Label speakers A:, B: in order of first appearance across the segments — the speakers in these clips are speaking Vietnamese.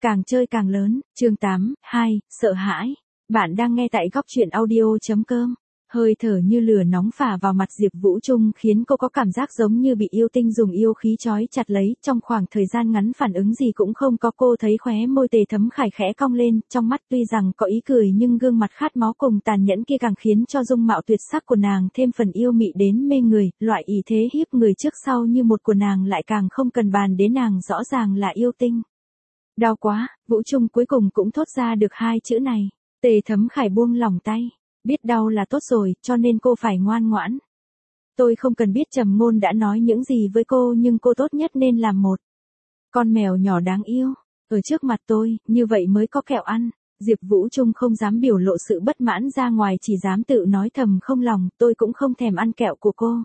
A: Càng chơi càng lớn, chương 8, 2, sợ hãi. Bạn đang nghe tại góc chuyện audio.com. Hơi thở như lửa nóng phả vào mặt Diệp Vũ Trung khiến cô có cảm giác giống như bị yêu tinh dùng yêu khí trói chặt lấy, trong khoảng thời gian ngắn phản ứng gì cũng không có. Cô thấy khóe môi Tề Thấm Khải khẽ cong lên, trong mắt tuy rằng có ý cười nhưng gương mặt khát máu cùng tàn nhẫn kia càng khiến cho dung mạo tuyệt sắc của nàng thêm phần yêu mị đến mê người, loại ý thế hiếp người trước sau như một của nàng lại càng không cần bàn đến, nàng rõ ràng là yêu tinh. Đau quá, Vũ Trung cuối cùng cũng thốt ra được hai chữ này. Tề Thấm Khải buông lỏng tay. Biết đau là tốt rồi, cho nên cô phải ngoan ngoãn. Tôi không cần biết Trầm Ngôn đã nói những gì với cô, nhưng cô tốt nhất nên làm một con mèo nhỏ đáng yêu ở trước mặt tôi, như vậy mới có kẹo ăn. Diệp Vũ Trung không dám biểu lộ sự bất mãn ra ngoài, chỉ dám tự nói thầm không lòng, tôi cũng không thèm ăn kẹo của cô.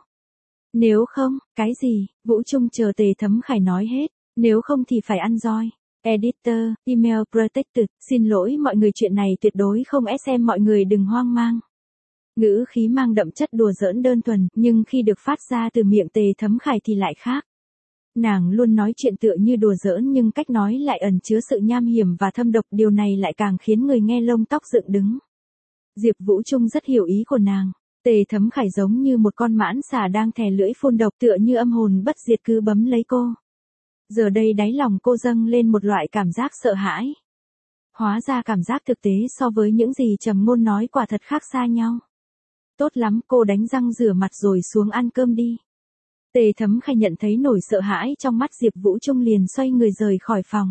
A: Nếu không, cái gì? Vũ Trung chờ Tề Thấm Khải nói hết. Nếu không thì phải ăn roi. Editor, email protected, xin lỗi mọi người, chuyện này tuyệt đối không SM, mọi người đừng hoang mang. Ngữ khí mang đậm chất đùa giỡn đơn thuần, nhưng khi được phát ra từ miệng Tề Thấm Khải thì lại khác. Nàng luôn nói chuyện tựa như đùa giỡn nhưng cách nói lại ẩn chứa sự nham hiểm và thâm độc, điều này lại càng khiến người nghe lông tóc dựng đứng. Diệp Vũ Trung rất hiểu ý của nàng. Tề Thấm Khải giống như một con mãng xà đang thè lưỡi phun độc, tựa như âm hồn bất diệt cứ bấm lấy cô. Giờ đây đáy lòng cô dâng lên một loại cảm giác sợ hãi. Hóa ra cảm giác thực tế so với những gì Trầm Ngôn nói quả thật khác xa nhau. Tốt lắm, cô đánh răng rửa mặt rồi xuống ăn cơm đi. Tề Thấm Khải nhận thấy nỗi sợ hãi trong mắt Diệp Vũ Trung liền xoay người rời khỏi phòng.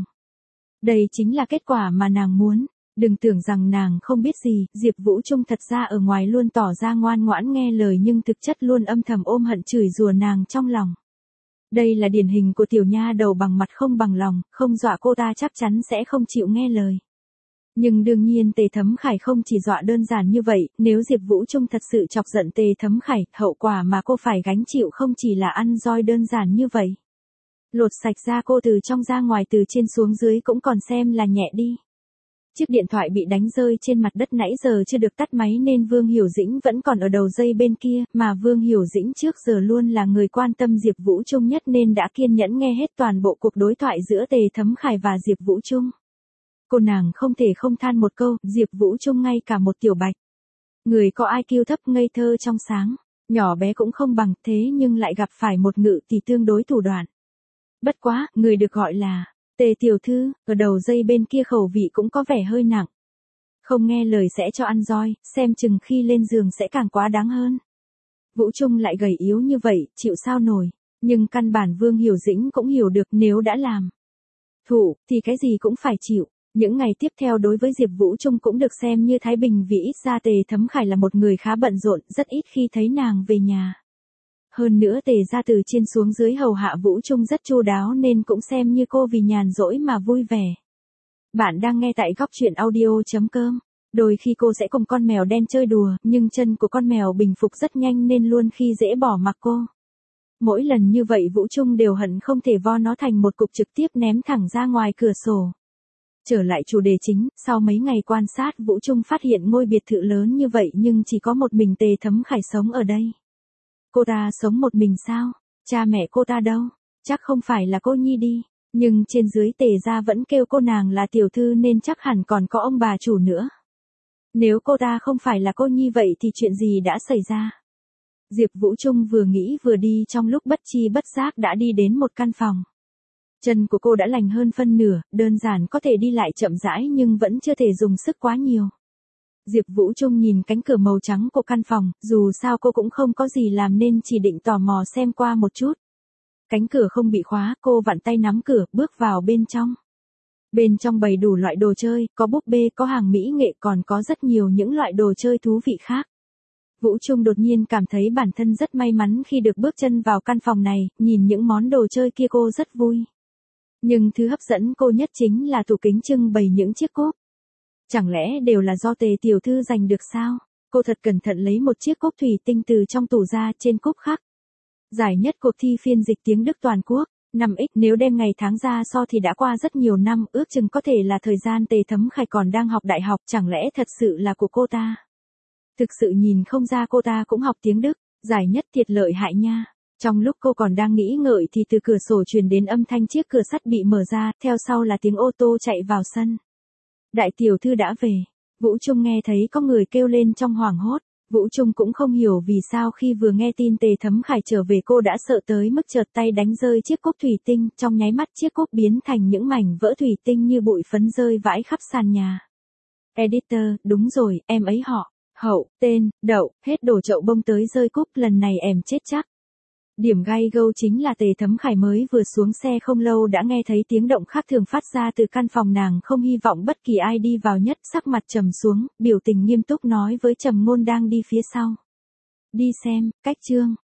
A: Đây chính là kết quả mà nàng muốn. Đừng tưởng rằng nàng không biết gì, Diệp Vũ Trung thật ra ở ngoài luôn tỏ ra ngoan ngoãn nghe lời nhưng thực chất luôn âm thầm ôm hận chửi rủa nàng trong lòng. Đây là điển hình của tiểu nha đầu bằng mặt không bằng lòng, không dọa cô ta chắc chắn sẽ không chịu nghe lời. Nhưng đương nhiên Tề Thấm Khải không chỉ dọa đơn giản như vậy, nếu Diệp Vũ Trung thật sự chọc giận Tề Thấm Khải, hậu quả mà cô phải gánh chịu không chỉ là ăn roi đơn giản như vậy. Lột sạch da cô từ trong ra ngoài, từ trên xuống dưới cũng còn xem là nhẹ đi. Chiếc điện thoại bị đánh rơi trên mặt đất nãy giờ chưa được tắt máy nên Vương Hiểu Dĩnh vẫn còn ở đầu dây bên kia, mà Vương Hiểu Dĩnh trước giờ luôn là người quan tâm Diệp Vũ Trung nhất nên đã kiên nhẫn nghe hết toàn bộ cuộc đối thoại giữa Tề Thấm Khải và Diệp Vũ Trung. Cô nàng không thể không than một câu, Diệp Vũ Trung ngay cả một tiểu bạch. Người có IQ thấp ngây thơ trong sáng, nhỏ bé cũng không bằng, thế nhưng lại gặp phải một ngự tỷ tương đối thủ đoạn. Bất quá, người được gọi là Tề tiểu thư, ở đầu dây bên kia khẩu vị cũng có vẻ hơi nặng. Không nghe lời sẽ cho ăn roi, xem chừng khi lên giường sẽ càng quá đáng hơn. Vũ Trung lại gầy yếu như vậy, chịu sao nổi, nhưng căn bản Vương Hiểu Dĩnh cũng hiểu được nếu đã làm thủ, thì cái gì cũng phải chịu. Những ngày tiếp theo đối với Diệp Vũ Trung cũng được xem như thái bình, vì ít ra Tề Thấm Khải là một người khá bận rộn, rất ít khi thấy nàng về nhà. Hơn nữa Tề gia từ trên xuống dưới hầu hạ Vũ Trung rất chu đáo nên cũng xem như cô vì nhàn rỗi mà vui vẻ. Bạn đang nghe tại góc chuyện audio.com. Đôi khi cô sẽ cùng con mèo đen chơi đùa, nhưng chân của con mèo bình phục rất nhanh nên luôn khi dễ bỏ mặc cô. Mỗi lần như vậy Vũ Trung đều hận không thể vo nó thành một cục trực tiếp ném thẳng ra ngoài cửa sổ. Trở lại chủ đề chính, sau mấy ngày quan sát Vũ Trung phát hiện ngôi biệt thự lớn như vậy nhưng chỉ có một mình Tề Thấm Khải sống ở đây. Cô ta sống một mình sao? Cha mẹ cô ta đâu? Chắc không phải là cô Nhi đi. Nhưng trên dưới Tề gia vẫn kêu cô nàng là tiểu thư nên chắc hẳn còn có ông bà chủ nữa. Nếu cô ta không phải là cô Nhi vậy thì chuyện gì đã xảy ra? Diệp Vũ Trung vừa nghĩ vừa đi, trong lúc bất chi bất giác đã đi đến một căn phòng. Chân của cô đã lành hơn phân nửa, đơn giản có thể đi lại chậm rãi nhưng vẫn chưa thể dùng sức quá nhiều. Diệp Vũ Trung nhìn cánh cửa màu trắng của căn phòng, dù sao cô cũng không có gì làm nên chỉ định tò mò xem qua một chút. Cánh cửa không bị khóa, cô vặn tay nắm cửa, bước vào bên trong. Bên trong bày đủ loại đồ chơi, có búp bê, có hàng mỹ nghệ, còn có rất nhiều những loại đồ chơi thú vị khác. Vũ Trung đột nhiên cảm thấy bản thân rất may mắn khi được bước chân vào căn phòng này, nhìn những món đồ chơi kia cô rất vui. Nhưng thứ hấp dẫn cô nhất chính là tủ kính trưng bày những chiếc cúp. Chẳng lẽ đều là do Tề tiểu thư giành được sao? Cô thật cẩn thận lấy một chiếc cúp thủy tinh từ trong tủ ra, trên cúp khắc giải nhất cuộc thi phiên dịch tiếng Đức toàn quốc, 5x, nếu đem ngày tháng ra so thì đã qua rất nhiều năm, ước chừng có thể là thời gian Tề Thấm Khải còn đang học đại học, chẳng lẽ thật sự là của cô ta? Thực sự nhìn không ra cô ta cũng học tiếng Đức, giải nhất thiệt lợi hại nha. Trong lúc cô còn đang nghĩ ngợi thì từ cửa sổ truyền đến âm thanh chiếc cửa sắt bị mở ra, theo sau là tiếng ô tô chạy vào sân. Đại tiểu thư đã về. Vũ Trung nghe thấy có người kêu lên trong hoảng hốt. Vũ Trung cũng không hiểu vì sao khi vừa nghe tin Tề Thấm Khải trở về cô đã sợ tới mức chợt tay đánh rơi chiếc cốc thủy tinh, trong nháy mắt chiếc cốc biến thành những mảnh vỡ thủy tinh như bụi phấn rơi vãi khắp sàn nhà. Editor, đúng rồi, em ấy họ, Hậu, tên, Đậu, hết đổ chậu bông tới rơi cúc, lần này em chết chắc. Điểm gay gâu chính là Tề Thấm Khải mới vừa xuống xe không lâu đã nghe thấy tiếng động khác thường phát ra từ căn phòng nàng, không hy vọng bất kỳ ai đi vào nhất, sắc mặt trầm xuống, biểu tình nghiêm túc nói với Trầm Ngôn đang đi phía sau. Đi xem, cách chương.